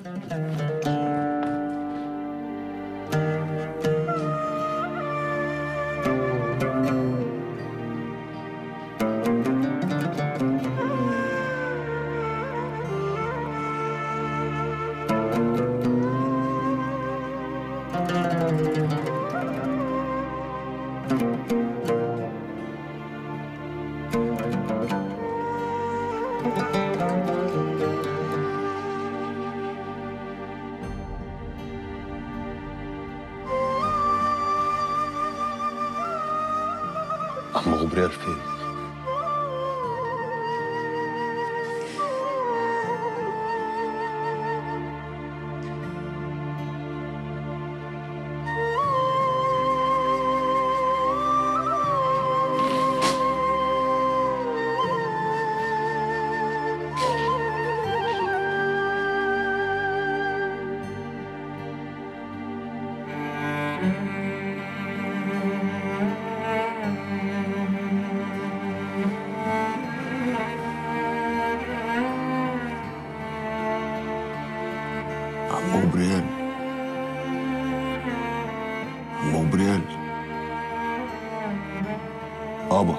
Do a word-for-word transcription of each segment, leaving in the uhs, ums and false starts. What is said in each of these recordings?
عم غبريال فين؟ عم غبريال عم غبريال ابا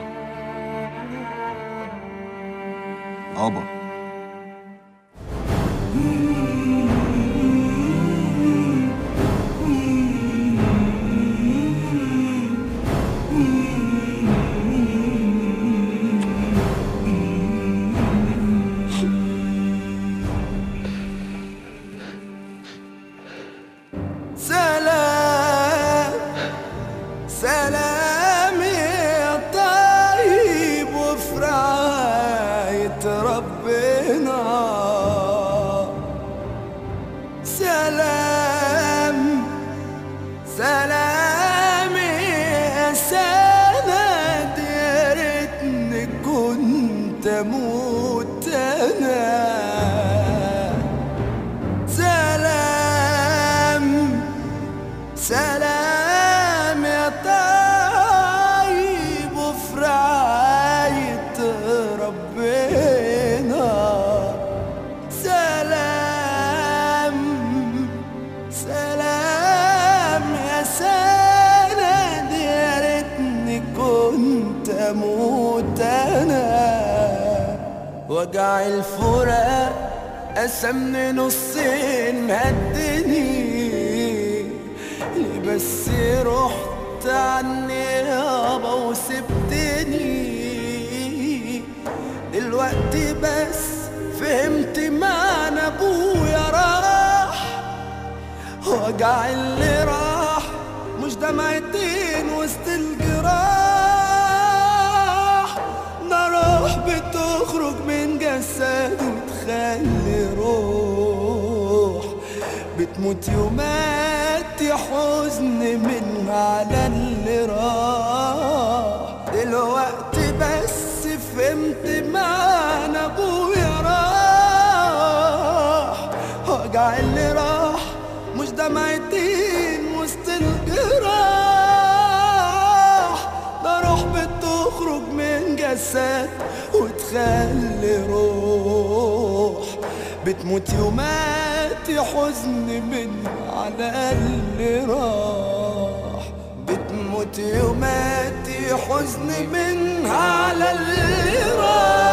ابا سلام يا طيب وفي رعاية ربنا. سلام سلام يا سند، يا ريتني كنت اموت انا. سلام سلام يا طيب وفي رعاية ربنا. سلام سلام يا سند، يا ريتني كنت اموت انا. وجع الفراق قسمني نصين مهدني، بس رحت عني يابا وسبتني. دلوقتي بس فهمت معنى ابويا راح. وجع اللي راح مش دمعتين وسط الجراح، ده روح بتخرج من جسد وتخلي روح بتموت يومات حزن من على اللي راح. دلوقتي بس فهمت معنى ابويا راح. وجع اللي راح مش دمعتين وسط الجراح، ده روح بتخرج من جسد وتخلي روح بتموت يومات حزن من على اللي راح. بتموت يومات حزن من على اللي راح.